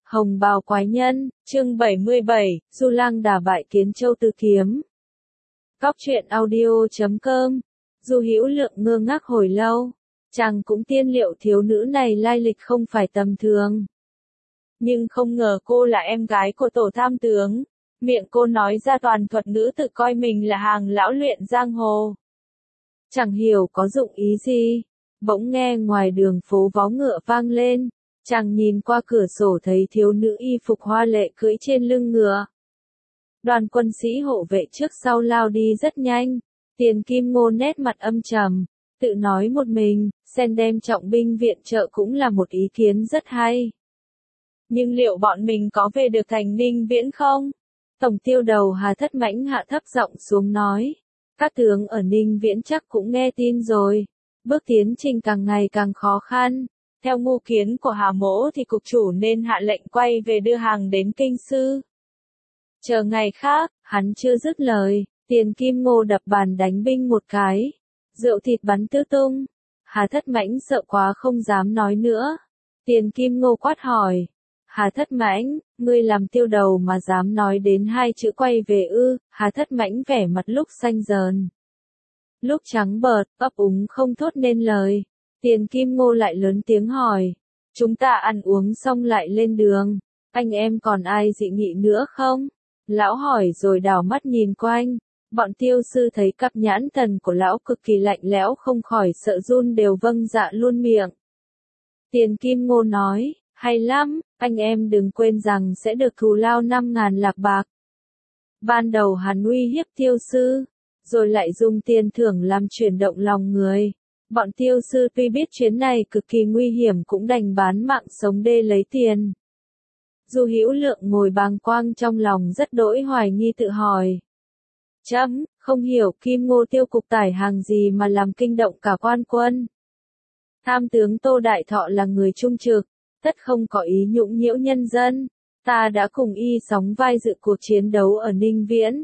Hồng bào quái nhân, chương 77, Du Lang đả bại Kiến Châu Tứ Kiếm. Cóc truyện audio.com. Du Hữu Lượng ngơ ngác hồi lâu, chàng cũng tiên liệu thiếu nữ này lai lịch không phải tầm thường. Nhưng không ngờ cô là em gái của tổ tham tướng, miệng cô nói ra toàn thuật ngữ tự coi mình là hàng lão luyện giang hồ. Chẳng hiểu có dụng ý gì, bỗng nghe ngoài đường phố vó ngựa vang lên. Chàng nhìn qua cửa sổ thấy thiếu nữ y phục hoa lệ cưỡi trên lưng ngựa. Đoàn quân sĩ hộ vệ trước sau lao đi rất nhanh. Tiền Kim Ngô nét mặt âm trầm, tự nói một mình, xem đem trọng binh viện trợ cũng là một ý kiến rất hay. Nhưng liệu bọn mình có về được thành Ninh Viễn không? Tổng tiêu đầu Hà Thất Mãnh hạ thấp giọng xuống nói. Các tướng ở Ninh Viễn chắc cũng nghe tin rồi. Bước tiến trình càng ngày càng khó khăn. Theo mưu kiến của Hà Mỗ thì cục chủ nên hạ lệnh quay về đưa hàng đến Kinh Sư. Chờ ngày khác, hắn chưa dứt lời, Tiền Kim Ngô đập bàn đánh binh một cái. Rượu thịt bắn tứ tung. Hà Thất Mãnh sợ quá không dám nói nữa. Tiền Kim Ngô quát hỏi. Hà Thất Mãnh, ngươi làm tiêu đầu mà dám nói đến hai chữ quay về ư? Hà Thất Mãnh vẻ mặt lúc xanh dờn, lúc trắng bợt, ấp úng không thốt nên lời. Tiền Kim Ngô lại lớn tiếng hỏi. Chúng ta ăn uống xong lại lên đường. Anh em còn ai dị nghị nữa không? Lão hỏi rồi đảo mắt nhìn quanh. Bọn tiêu sư thấy cặp nhãn thần của lão cực kỳ lạnh lẽo không khỏi sợ run đều vâng dạ luôn miệng. Tiền Kim Ngô nói, hay lắm, anh em đừng quên rằng sẽ được thù lao 5.000 lạc bạc. Ban đầu hắn uy hiếp tiêu sư, rồi lại dùng tiền thưởng làm chuyển động lòng người. Bọn tiêu sư tuy biết chuyến này cực kỳ nguy hiểm cũng đành bán mạng sống đê lấy tiền. Du Hữu Lượng ngồi bàng quang trong lòng rất đỗi hoài nghi tự hỏi. Chấm, không hiểu Kim Ngô tiêu cục tải hàng gì mà làm kinh động cả quan quân. Tham tướng Tô Đại Thọ là người trung trực, tất không có ý nhũng nhiễu nhân dân. Ta đã cùng y sóng vai dự cuộc chiến đấu ở Ninh Viễn.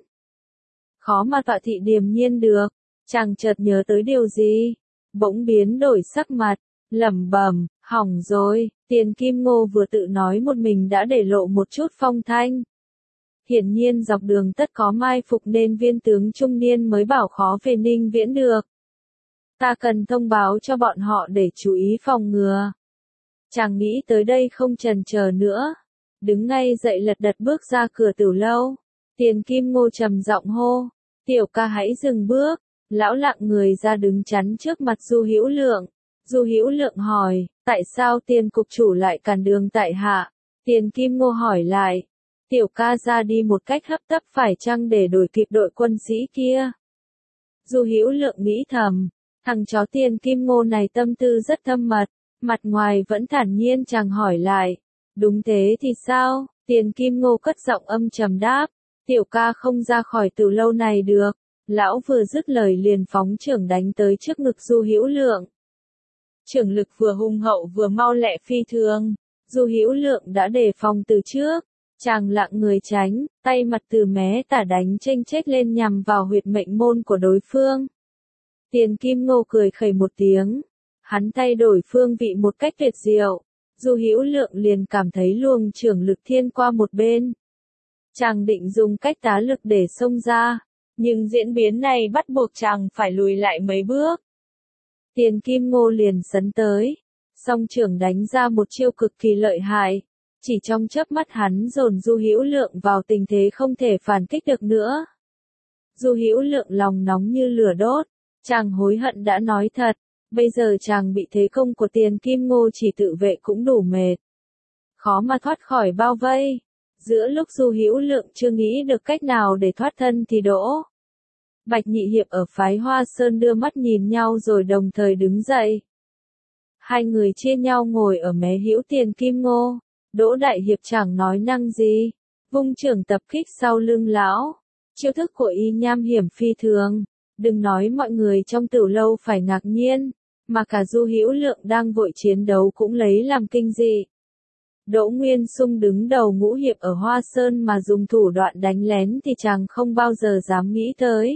Khó mà tọa thị điềm nhiên được, chàng chợt nhớ tới điều gì. Bỗng biến đổi sắc mặt, lẩm bẩm, hỏng rồi, Tiền Kim Ngô vừa tự nói một mình đã để lộ một chút phong thanh. Hiển nhiên dọc đường tất có mai phục nên viên tướng trung niên mới bảo khó về Ninh Viễn được. Ta cần thông báo cho bọn họ để chú ý phòng ngừa. Chàng nghĩ tới đây không chần chờ nữa, đứng ngay dậy lật đật bước ra cửa tử lâu. Tiền Kim Ngô trầm giọng hô, tiểu ca hãy dừng bước. Lão lặng người ra đứng chắn trước mặt Du Hữu Lượng. Du Hữu Lượng hỏi, tại sao Tiền cục chủ lại cản đường tại hạ? Tiền Kim Ngô hỏi lại, tiểu ca ra đi một cách hấp tấp phải chăng để đuổi kịp đội quân sĩ kia? Du Hữu Lượng nghĩ thầm, thằng chó Tiền Kim Ngô này tâm tư rất thâm mật, mặt ngoài vẫn thản nhiên. Chàng hỏi lại, đúng thế thì sao? Tiền Kim Ngô cất giọng âm trầm đáp, tiểu ca không ra khỏi tử lâu này được. Lão vừa dứt lời liền phóng chưởng đánh tới trước ngực Du Hữu Lượng. Chưởng lực vừa hung hậu vừa mau lẹ phi thường. Du Hữu Lượng đã đề phòng từ trước. Chàng lặng người tránh, tay mặt từ mé tả đánh chênh chếch lên nhằm vào huyệt mệnh môn của đối phương. Tiền Kim Ngô cười khẩy một tiếng. Hắn thay đổi phương vị một cách tuyệt diệu. Du Hữu Lượng liền cảm thấy luồng chưởng lực thiên qua một bên. Chàng định dùng cách tá lực để xông ra. Nhưng diễn biến này bắt buộc chàng phải lùi lại mấy bước. Tiền Kim Ngô liền sấn tới, song chưởng đánh ra một chiêu cực kỳ lợi hại. Chỉ trong chớp mắt hắn dồn Du Hữu Lượng vào tình thế không thể phản kích được nữa. Du Hữu Lượng lòng nóng như lửa đốt, chàng hối hận đã nói thật, bây giờ chàng bị thế công của Tiền Kim Ngô chỉ tự vệ cũng đủ mệt. Khó mà thoát khỏi bao vây. Giữa lúc Du Hữu Lượng chưa nghĩ được cách nào để thoát thân thì Đỗ Bạch Nhị Hiệp ở phái Hoa Sơn đưa mắt nhìn nhau rồi đồng thời đứng dậy. Hai người chia nhau ngồi ở mé hữu Tiền Kim Ngô. Đỗ Đại Hiệp chẳng nói năng gì, vung chưởng tập kích sau lưng lão. Chiêu thức của y nham hiểm phi thường, đừng nói mọi người trong tử lâu phải ngạc nhiên, mà cả Du Hữu Lượng đang vội chiến đấu cũng lấy làm kinh dị. Đỗ Nguyên Sung đứng đầu ngũ hiệp ở Hoa Sơn mà dùng thủ đoạn đánh lén thì chàng không bao giờ dám nghĩ tới.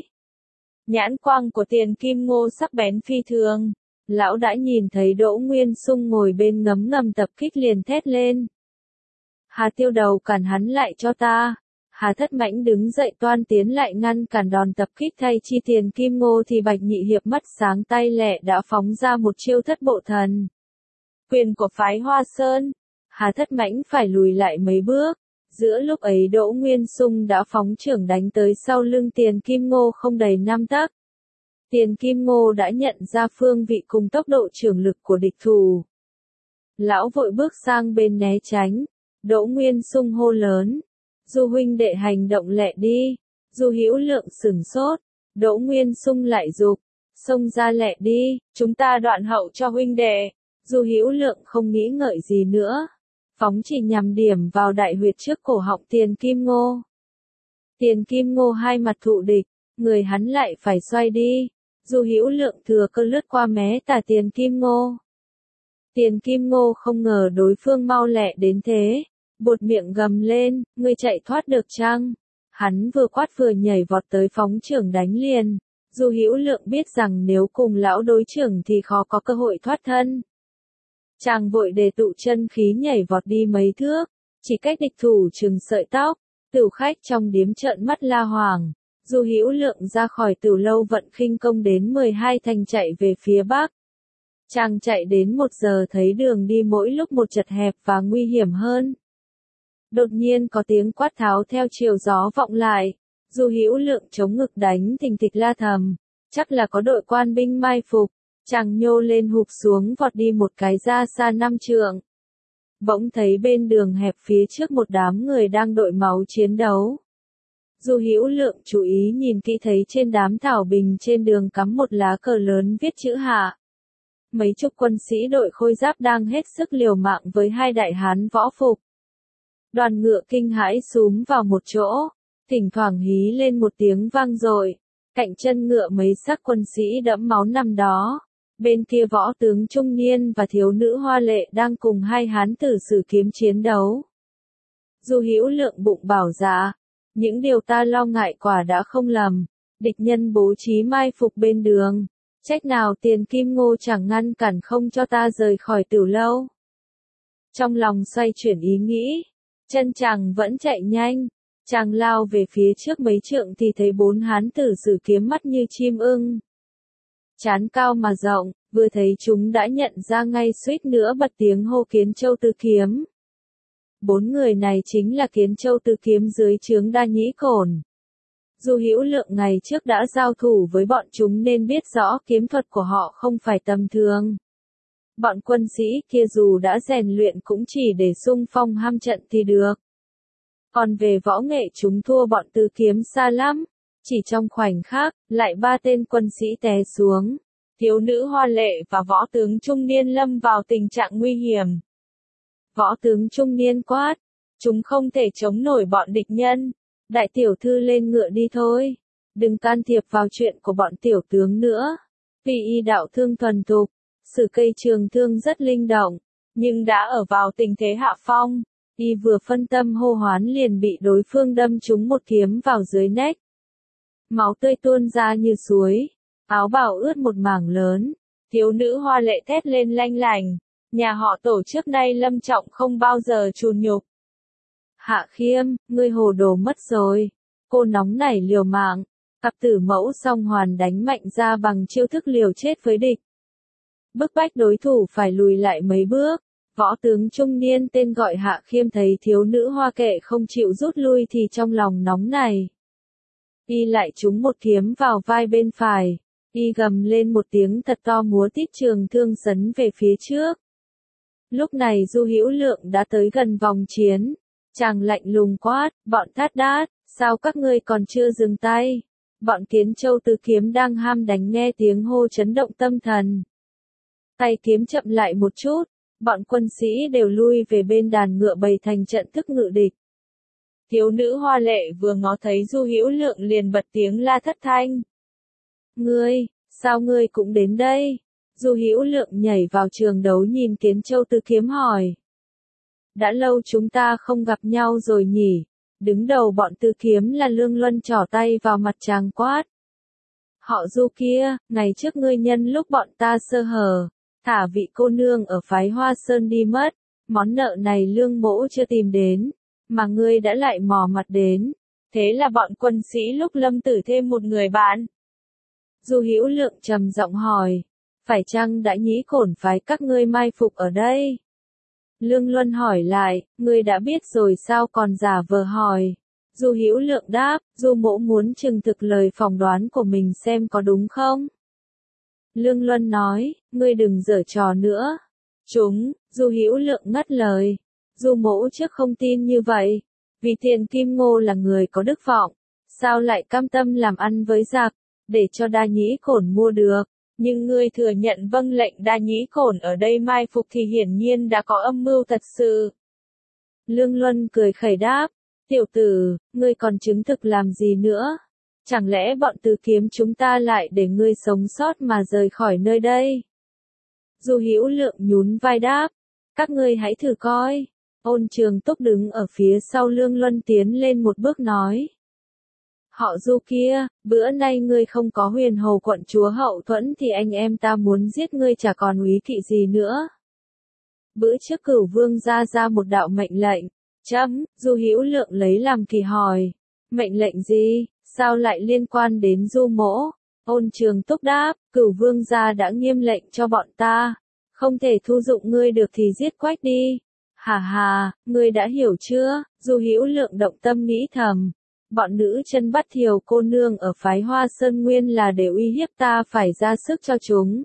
Nhãn quang của Tiền Kim Ngô sắc bén phi thường. Lão đã nhìn thấy Đỗ Nguyên Sung ngồi bên ngấm ngầm tập kích liền thét lên. Hà Tiêu Đầu cản hắn lại cho ta. Hà Thất Mãnh đứng dậy toan tiến lại ngăn cản đòn tập kích thay chi Tiền Kim Ngô thì Bạch Nhị Hiệp mắt sáng tay lẹ đã phóng ra một chiêu Thất Bộ Thần quyền của phái Hoa Sơn. Hà Thất Mãnh phải lùi lại mấy bước. Giữa lúc ấy Đỗ Nguyên Sung đã phóng chưởng đánh tới sau lưng Tiền Kim Ngô không đầy 5 tấc. Tiền Kim Ngô đã nhận ra phương vị cùng tốc độ chưởng lực của địch thủ. Lão vội bước sang bên né tránh. Đỗ Nguyên Sung hô lớn. Du huynh đệ hành động lẹ đi. Du Hữu Lượng sửng sốt. Đỗ Nguyên Sung lại giục. Xông ra lẹ đi, chúng ta đoạn hậu cho huynh đệ. Du Hữu Lượng không nghĩ ngợi gì nữa. Phóng chỉ nhằm điểm vào đại huyệt trước cổ họng Tiền Kim Ngô. Tiền Kim Ngô hai mặt thụ địch, người hắn lại phải xoay đi. Du Hữu Lượng thừa cơ lướt qua mé tả Tiền Kim Ngô. Tiền Kim Ngô không ngờ đối phương mau lẹ đến thế. Buột miệng gầm lên, ngươi chạy thoát được chăng? Hắn vừa quát vừa nhảy vọt tới phóng chưởng đánh liền. Du Hữu Lượng biết rằng nếu cùng lão đối chưởng thì khó có cơ hội thoát thân. Chàng vội đề tụ chân khí nhảy vọt đi mấy thước, chỉ cách địch thủ chừng sợi tóc. Tửu khách trong điếm trợn mắt la hoàng. Du Hữu Lượng ra khỏi tửu lâu vận khinh công đến 12 thành chạy về phía bắc. Chàng chạy đến 1 giờ thấy đường đi mỗi lúc một chật hẹp và nguy hiểm hơn. Đột nhiên có tiếng quát tháo theo chiều gió vọng lại. Du Hữu Lượng chống ngực đánh thình thịch la thầm, chắc là có đội quan binh mai phục. Chàng nhô lên hụp xuống vọt đi một cái ra xa 5 trượng. Bỗng thấy bên đường hẹp phía trước một đám người đang đội máu chiến đấu. Du Hữu Lượng chú ý nhìn kỹ thấy trên đám thảo bình trên đường cắm một lá cờ lớn viết chữ Hạ. Mấy chục quân sĩ đội khôi giáp đang hết sức liều mạng với hai đại hán võ phục. Đoàn ngựa kinh hãi xúm vào một chỗ, thỉnh thoảng hí lên một tiếng vang dội. Cạnh chân ngựa mấy xác quân sĩ đẫm máu nằm đó. Bên kia võ tướng trung niên và thiếu nữ hoa lệ đang cùng hai hán tử sử kiếm chiến đấu. Du Hữu Lượng bụng bảo dạ, những điều ta lo ngại quả đã không lầm. Địch nhân bố trí mai phục bên đường. Trách nào Tiền Kim Ngô chẳng ngăn cản không cho ta rời khỏi tửu lâu. Trong lòng xoay chuyển ý nghĩ. Chân chàng vẫn chạy nhanh. Chàng lao về phía trước mấy trượng thì thấy 4 hán tử sử kiếm mắt như chim ưng. Trán cao mà rộng, vừa thấy chúng đã nhận ra ngay suýt nữa bật tiếng hô Kiến Châu Tư Kiếm. 4 người này chính là Kiến Châu Tư Kiếm dưới trướng Đa Nhĩ Cổn. Du Hữu Lượng ngày trước đã giao thủ với bọn chúng nên biết rõ kiếm thuật của họ không phải tầm thường. Bọn quân sĩ kia dù đã rèn luyện cũng chỉ để xung phong ham trận thì được. Còn về võ nghệ chúng thua bọn Tư Kiếm xa lắm. Chỉ trong khoảnh khắc, lại 3 tên quân sĩ té xuống. Thiếu nữ hoa lệ và võ tướng trung niên lâm vào tình trạng nguy hiểm. Võ tướng trung niên quát, chúng không thể chống nổi bọn địch nhân. Đại tiểu thư lên ngựa đi thôi. Đừng can thiệp vào chuyện của bọn tiểu tướng nữa. Vì y đạo thương thuần thục, sử cây trường thương rất linh động, nhưng đã ở vào tình thế hạ phong. Y vừa phân tâm hô hoán liền bị đối phương đâm trúng một kiếm vào dưới nách. Máu tươi tuôn ra như suối, áo bào ướt một mảng lớn. Thiếu nữ hoa lệ thét lên lanh lành, nhà họ Tổ trước nay lâm trọng không bao giờ chùn nhục. Hạ Khiêm, ngươi hồ đồ mất rồi. Cô nóng nảy liều mạng, cặp tử mẫu song hoàn đánh mạnh ra bằng chiêu thức liều chết với địch. Bức bách đối thủ phải lùi lại mấy bước. Võ tướng trung niên tên gọi Hạ Khiêm thấy thiếu nữ hoa kệ không chịu rút lui thì trong lòng nóng này. Y lại trúng một kiếm vào vai bên phải. Y gầm lên một tiếng thật to múa tít trường thương sấn về phía trước. Lúc này Du Hữu Lượng đã tới gần vòng chiến. Chàng lạnh lùng quát, bọn Thát Đát, sao các ngươi còn chưa dừng tay? Bọn Kiến Châu Tư Kiếm đang ham đánh nghe tiếng hô chấn động tâm thần. Tay kiếm chậm lại một chút, bọn quân sĩ đều lui về bên đàn ngựa bày thành trận thức ngự địch. Thiếu nữ hoa lệ vừa ngó thấy Du Hữu Lượng liền bật tiếng la thất thanh. Ngươi, sao ngươi cũng đến đây? Du Hữu Lượng nhảy vào trường đấu nhìn Kiến Châu Tư Kiếm hỏi. Đã lâu chúng ta không gặp nhau rồi nhỉ? Đứng đầu bọn Tư Kiếm là Lương Luân trỏ tay vào mặt chàng quát. Họ Du kia, ngày trước ngươi nhân lúc bọn ta sơ hở, thả vị cô nương ở phái Hoa Sơn đi mất, Món nợ này Lương Mỗ chưa tìm đến, mà ngươi đã lại mò mặt đến. Thế là bọn quân sĩ lúc Lâm Tử thêm một người bạn. Du Hữu Lượng trầm giọng hỏi, phải chăng đã Nhĩ Cổn phái các ngươi mai phục ở đây? Lương Luân hỏi lại, ngươi đã biết rồi sao còn giả vờ hỏi? Du Hữu Lượng đáp, Du Mỗ muốn chứng thực lời phỏng đoán của mình xem có đúng không? Lương Luân nói, ngươi đừng giở trò nữa. Du Hữu Lượng ngắt lời. Du Mỗ trước không tin như vậy, vì Tiền Kim Ngô là người có đức vọng, sao lại cam tâm làm ăn với giặc, để cho Đa Nhĩ Cổn mua được. Nhưng ngươi thừa nhận vâng lệnh Đa Nhĩ Cổn ở đây mai phục thì hiển nhiên đã có âm mưu thật sự. Lương Luân cười khẩy đáp, tiểu tử, ngươi còn chứng thực làm gì nữa? Chẳng lẽ bọn Từ Kiếm chúng ta lại để ngươi sống sót mà rời khỏi nơi đây? Du Hữu Lượng nhún vai đáp, các ngươi hãy thử coi. Ôn Trường Túc đứng ở phía sau Lương Luân tiến lên một bước nói. Họ Du kia, bữa nay ngươi không có Huyền Hồ quận chúa hậu thuẫn thì anh em ta muốn giết ngươi chả còn úy kỵ gì nữa. Bữa trước Cửu Vương ra một đạo mệnh lệnh. Du Hữu Lượng lấy làm kỳ hỏi. Mệnh lệnh gì, sao lại liên quan đến Du Mỗ? Ôn Trường Túc đáp, Cửu Vương gia đã nghiêm lệnh cho bọn ta. Không thể thu dụng ngươi được thì giết Quách đi. Hà, ngươi đã hiểu chưa? Du Hữu Lượng động tâm nghĩ thầm. Bọn nữ chân bắt Thiều cô nương ở phái Hoa Sơn Nguyên là để uy hiếp ta phải ra sức cho chúng.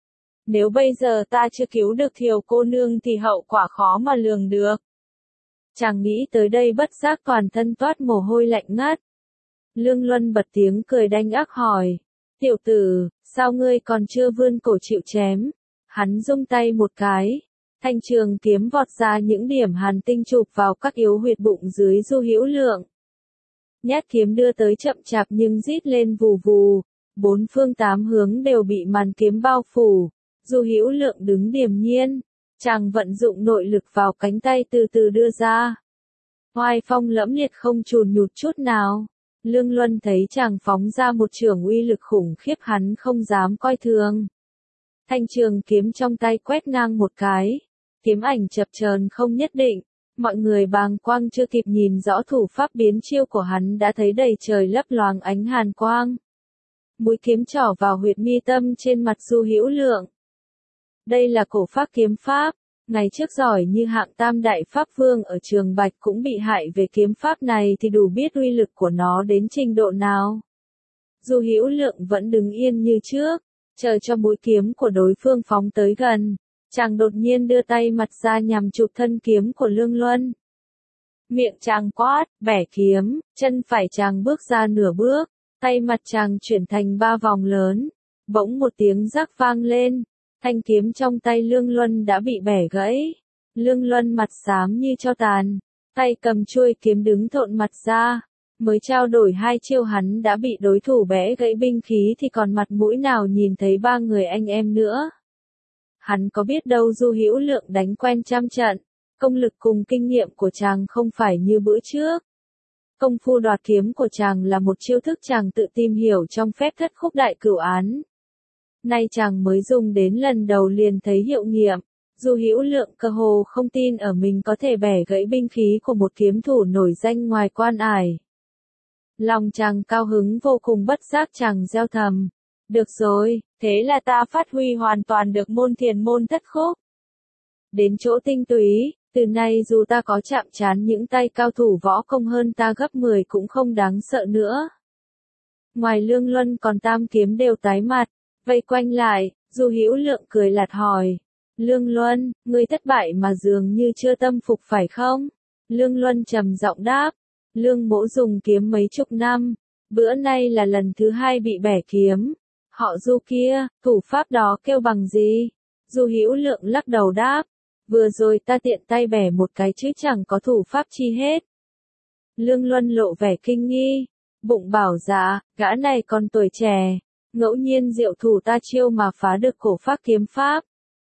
Nếu bây giờ ta chưa cứu được Thiều cô nương thì hậu quả khó mà lường được. Chàng nghĩ tới đây bất giác toàn thân toát mồ hôi lạnh ngắt. Lương Luân bật tiếng cười đanh ác hỏi. Tiểu tử, sao ngươi còn chưa vươn cổ chịu chém? Hắn rung tay một cái. Thanh trường kiếm vọt ra những điểm hàn tinh chụp vào các yếu huyệt bụng dưới Du Hữu Lượng. Nhát kiếm đưa tới chậm chạp nhưng rít lên vù vù. Bốn phương tám hướng đều bị màn kiếm bao phủ. Du Hữu Lượng đứng điềm nhiên. Chàng vận dụng nội lực vào cánh tay từ từ đưa ra. Oai phong lẫm liệt không chùn nhụt chút nào. Lương Luân thấy chàng phóng ra một chưởng uy lực khủng khiếp hắn không dám coi thường. Thanh trường kiếm trong tay quét ngang một cái. Kiếm ảnh chập chờn không nhất định. Mọi người bàng quang chưa kịp nhìn rõ thủ pháp biến chiêu của hắn đã thấy đầy trời lấp loáng ánh hàn quang. Mũi kiếm trỏ vào huyệt mi tâm trên mặt Du Hữu Lượng. Đây là cổ pháp kiếm pháp. Ngày trước giỏi như hạng tam đại pháp vương ở Trường Bạch cũng bị hại về kiếm pháp này thì đủ biết uy lực của nó đến trình độ nào. Du Hữu Lượng vẫn đứng yên như trước, chờ cho mũi kiếm của đối phương phóng tới gần. Chàng đột nhiên đưa tay mặt ra nhằm chụp thân kiếm của Lương Luân. Miệng chàng quát, bẻ kiếm, chân phải chàng bước ra nửa bước, tay mặt chàng chuyển thành 3 vòng lớn. Bỗng một tiếng rắc vang lên. Thanh kiếm trong tay Lương Luân đã bị bẻ gãy. Lương Luân mặt xám như tro tàn, tay cầm chuôi kiếm đứng thộn mặt ra. Mới trao đổi 2 chiêu hắn đã bị đối thủ bẻ gãy binh khí thì còn mặt mũi nào nhìn thấy 3 người anh em nữa. Hắn có biết đâu Du Hữu Lượng đánh quen trăm trận, công lực cùng kinh nghiệm của chàng không phải như bữa trước. Công phu đoạt kiếm của chàng là một chiêu thức chàng tự tìm hiểu trong phép thất khúc đại cửu án. Nay chàng mới dùng đến lần đầu liền thấy hiệu nghiệm. Du Hữu Lượng cơ hồ không tin ở mình có thể bẻ gãy binh khí của một kiếm thủ nổi danh ngoài quan ải. Lòng chàng cao hứng vô cùng bất giác chàng reo thầm. Được rồi, thế là ta phát huy hoàn toàn được môn thiền môn thất khúc. Đến chỗ tinh túy, từ nay dù ta có chạm trán những tay cao thủ võ công hơn ta gấp 10 cũng không đáng sợ nữa. Ngoài Lương Luân còn Tam Kiếm đều tái mặt. Vây quanh lại, Du Hữu Lượng cười lạt hỏi. Lương Luân, ngươi thất bại mà dường như chưa tâm phục phải không? Lương Luân trầm giọng đáp. Lương Mỗ dùng kiếm mấy chục năm. Bữa nay là lần thứ 2 bị bẻ kiếm. Họ Du kia, thủ pháp đó kêu bằng gì? Du Hữu Lượng lắc đầu đáp. Vừa rồi ta tiện tay bẻ một cái chứ chẳng có thủ pháp chi hết. Lương Luân lộ vẻ kinh nghi. Bụng bảo dạ, gã này còn tuổi trẻ. Ngẫu nhiên diệu thủ ta chiêu mà phá được cổ pháp kiếm pháp.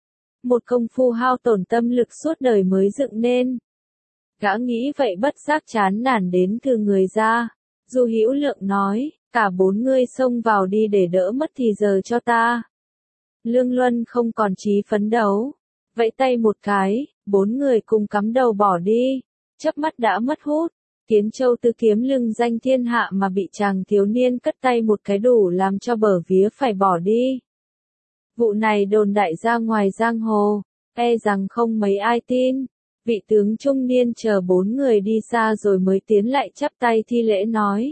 Một công phu hao tổn tâm lực suốt đời mới dựng nên. Gã nghĩ vậy bất giác chán nản đến từ người ra. Du Hữu Lượng nói, cả 4 ngươi xông vào đi để đỡ mất thì giờ cho ta. Lương Luân không còn chí phấn đấu. Vẫy tay một cái, 4 người cùng cắm đầu bỏ đi, chớp mắt đã mất hút. Kiến Châu Tư kiếm lừng danh thiên hạ mà bị chàng thiếu niên cất tay một cái đủ làm cho bờ vía phải bỏ đi. Vụ này đồn đại ra ngoài giang hồ, e rằng không mấy ai tin. Vị tướng trung niên chờ 4 người đi xa rồi mới tiến lại chắp tay thi lễ nói.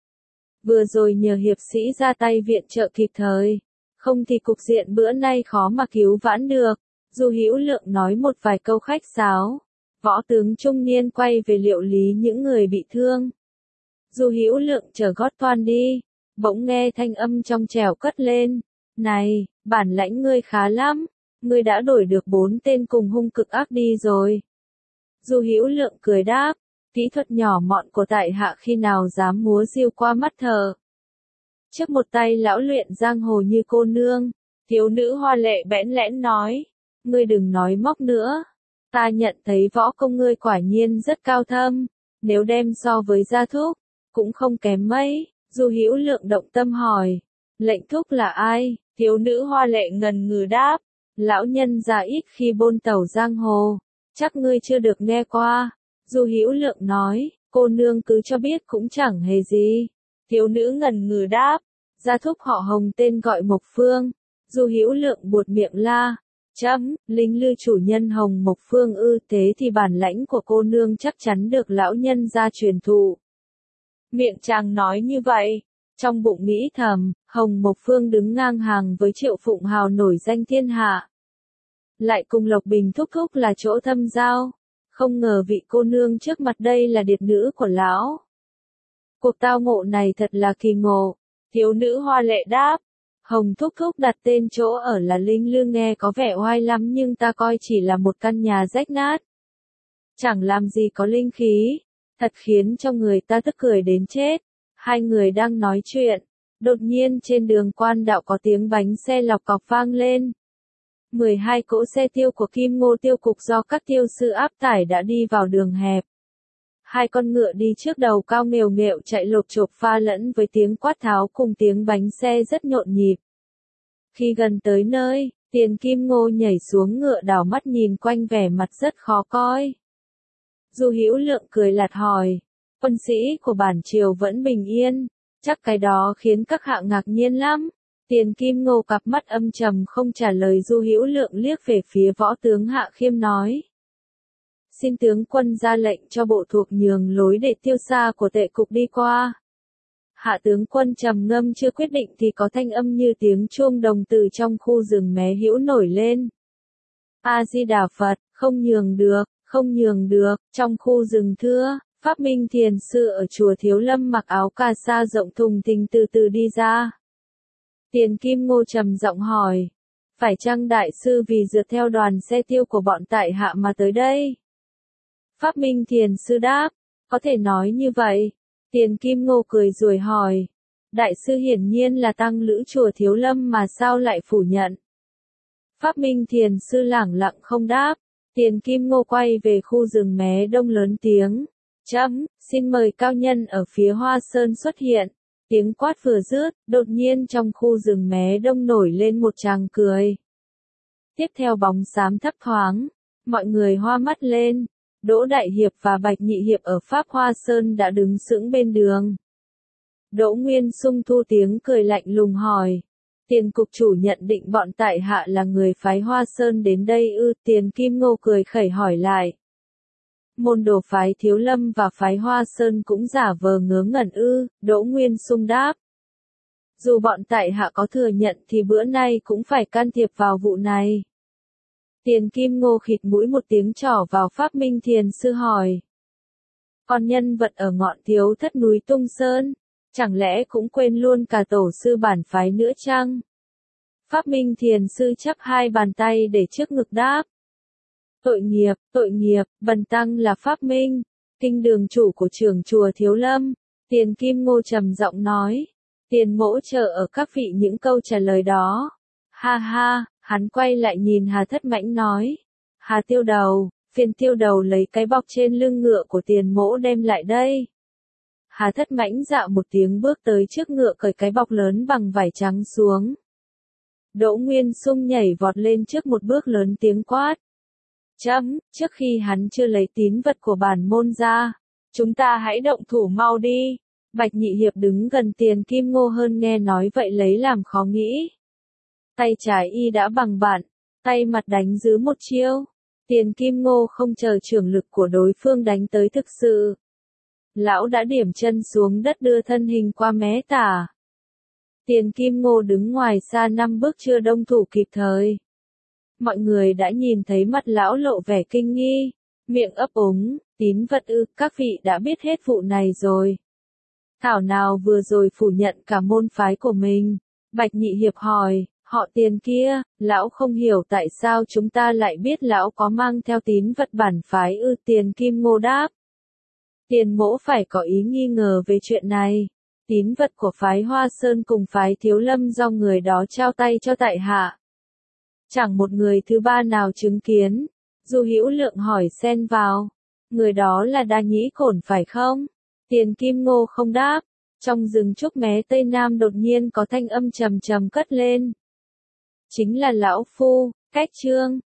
Vừa rồi nhờ hiệp sĩ ra tay viện trợ kịp thời, không thì cục diện bữa nay khó mà cứu vãn được. Du Hữu Lượng nói một vài câu khách sáo. Võ tướng trung niên quay về liệu lý những người bị thương. Du Hữu Lượng chờ gót toan đi, bỗng nghe thanh âm trong trẻo cất lên. Này, bản lãnh ngươi khá lắm, ngươi đã đổi được 4 tên cùng hung cực ác đi rồi. Du Hữu Lượng cười đáp, kỹ thuật nhỏ mọn của tại hạ khi nào dám múa diêu qua mắt thờ. Trước một tay lão luyện giang hồ như cô nương, thiếu nữ hoa lệ bẽn lẽn nói, ngươi đừng nói móc nữa. Ta nhận thấy võ công ngươi quả nhiên rất cao thâm, nếu đem so với gia thúc, cũng không kém mấy. Du Hữu Lượng động tâm hỏi, lệnh thúc là ai? Thiếu nữ hoa lệ ngần ngừ đáp, lão nhân già ít khi bôn tẩu giang hồ, chắc ngươi chưa được nghe qua. Du Hữu Lượng nói, cô nương cứ cho biết cũng chẳng hề gì. Thiếu nữ ngần ngừ đáp, gia thúc họ Hồng tên gọi Mộc Phương. Du Hữu Lượng buột miệng la, chấm, Linh Lư chủ nhân Hồng Mộc Phương ư, thế thì bản lãnh của cô nương chắc chắn được lão nhân gia truyền thụ. Miệng chàng nói như vậy, trong bụng nghĩ thầm, Hồng Mộc Phương đứng ngang hàng với Triệu Phụng Hào nổi danh thiên hạ. Lại cùng Lộc Bình thúc thúc là chỗ thâm giao, không ngờ vị cô nương trước mặt đây là điệt nữ của lão. Cuộc tao ngộ này thật là kỳ ngộ. Thiếu nữ hoa lệ đáp, Hồng thúc thúc đặt tên chỗ ở là Linh Lư nghe có vẻ oai lắm nhưng ta coi chỉ là một căn nhà rách nát. Chẳng làm gì có linh khí, thật khiến cho người ta tức cười đến chết. Hai người đang nói chuyện, đột nhiên trên đường quan đạo có tiếng bánh xe lọc cọc vang lên. 12 cỗ xe tiêu của Kim Ngô tiêu cục do các tiêu sư áp tải đã đi vào đường hẹp. Hai con ngựa đi trước đầu cao nghèo nghẹo chạy lộp chộp pha lẫn với tiếng quát tháo cùng tiếng bánh xe rất nhộn nhịp. Khi gần tới nơi, Tiền Kim Ngô nhảy xuống ngựa đảo mắt nhìn quanh vẻ mặt rất khó coi. Du Hữu Lượng cười lạt hỏi, quân sĩ của bản triều vẫn bình yên, chắc cái đó khiến các hạ ngạc nhiên lắm. Tiền Kim Ngô cặp mắt âm trầm không trả lời. Du Hữu Lượng liếc về phía võ tướng Hạ Khiêm nói. Xin tướng quân ra lệnh cho bộ thuộc nhường lối để tiêu xa của tệ cục đi qua. Hạ tướng quân trầm ngâm chưa quyết định thì có thanh âm như tiếng chuông đồng từ trong khu rừng mé hữu nổi lên. A Di Đà Phật, không nhường được, không nhường được. Trong khu rừng thưa, Pháp Minh Thiền Sư ở chùa Thiếu Lâm mặc áo cà sa rộng thùng thình từ từ đi ra. Tiền Kim Ngô trầm giọng hỏi, phải chăng đại sư vì dượt theo đoàn xe tiêu của bọn tại hạ mà tới đây? Pháp Minh Thiền Sư đáp, có thể nói như vậy. Tiền Kim Ngô cười rồi hỏi, đại sư hiển nhiên là tăng lữ chùa Thiếu Lâm mà sao lại phủ nhận? Pháp Minh Thiền Sư lẳng lặng không đáp. Tiền Kim Ngô quay về khu rừng mé đông lớn tiếng, chấm, xin mời cao nhân ở phía Hoa Sơn xuất hiện. Tiếng quát vừa dứt, đột nhiên trong khu rừng mé đông nổi lên một tràng cười. Tiếp theo bóng xám thấp thoáng, mọi người hoa mắt lên. Đỗ Đại Hiệp và Bạch Nhị Hiệp ở Pháp Hoa Sơn đã đứng sững bên đường. Đỗ Nguyên Sung thu tiếng cười lạnh lùng hỏi, Tiền cục chủ nhận định bọn tại hạ là người phái Hoa Sơn đến đây ư? Tiền Kim Ngô cười khẩy hỏi lại. Môn đồ phái Thiếu Lâm và phái Hoa Sơn cũng giả vờ ngớ ngẩn ư? Đỗ Nguyên Sung đáp. Dù bọn tại hạ có thừa nhận thì bữa nay cũng phải can thiệp vào vụ này. Tiền Kim Ngô khịt mũi một tiếng trỏ vào Pháp Minh Thiền Sư hỏi. Còn nhân vật ở ngọn Thiếu Thất núi Tung Sơn, chẳng lẽ cũng quên luôn cả tổ sư bản phái nữa chăng? Pháp Minh Thiền Sư chắp hai bàn tay để trước ngực đáp. Tội nghiệp, bần tăng là Pháp Minh, kinh đường chủ của trưởng chùa Thiếu Lâm. Tiền Kim Ngô trầm giọng nói. Tiền mỗ chờ ở các vị những câu trả lời đó. Ha ha, hắn quay lại nhìn Hà Thất Mãnh nói. Hà tiêu đầu, phiền tiêu đầu lấy cái bọc trên lưng ngựa của tiền mỗ đem lại đây. Hà Thất Mãnh dạo một tiếng bước tới trước ngựa cởi cái bọc lớn bằng vải trắng xuống. Đỗ Nguyên Sung nhảy vọt lên trước một bước lớn tiếng quát. Trước khi hắn chưa lấy tín vật của bản môn ra, chúng ta hãy động thủ mau đi. Bạch Nhị Hiệp đứng gần Tiền Kim Ngô hơn nghe nói vậy lấy làm khó nghĩ. Tay trái y đã bằng bạn, tay mặt đánh giữ một chiêu. Tiền Kim Ngô không chờ trưởng lực của đối phương đánh tới thực sự. Lão đã điểm chân xuống đất đưa thân hình qua mé tả. Tiền Kim Ngô đứng ngoài xa 5 bước chưa đông thủ kịp thời. Mọi người đã nhìn thấy mặt lão lộ vẻ kinh nghi, miệng ấp úng, tín vật ư, các vị đã biết hết vụ này rồi. Thảo nào vừa rồi phủ nhận cả môn phái của mình. Bạch Nhị Hiệp hỏi, họ Tiền kia, lão không hiểu tại sao chúng ta lại biết lão có mang theo tín vật bản phái ư. Tiền Kim Ngô đáp. Tiền mỗ phải có ý nghi ngờ về chuyện này. Tín vật của phái Hoa Sơn cùng phái Thiếu Lâm do người đó trao tay cho tại hạ. Chẳng một người thứ ba nào chứng kiến. Du Hữu Lượng hỏi xen vào. Người đó là Đa Nhĩ Cổn phải không? Tiền Kim Ngô không đáp. Trong rừng trúc mé tây nam đột nhiên có thanh âm trầm trầm cất lên. Chính là lão phu, Cách Trương.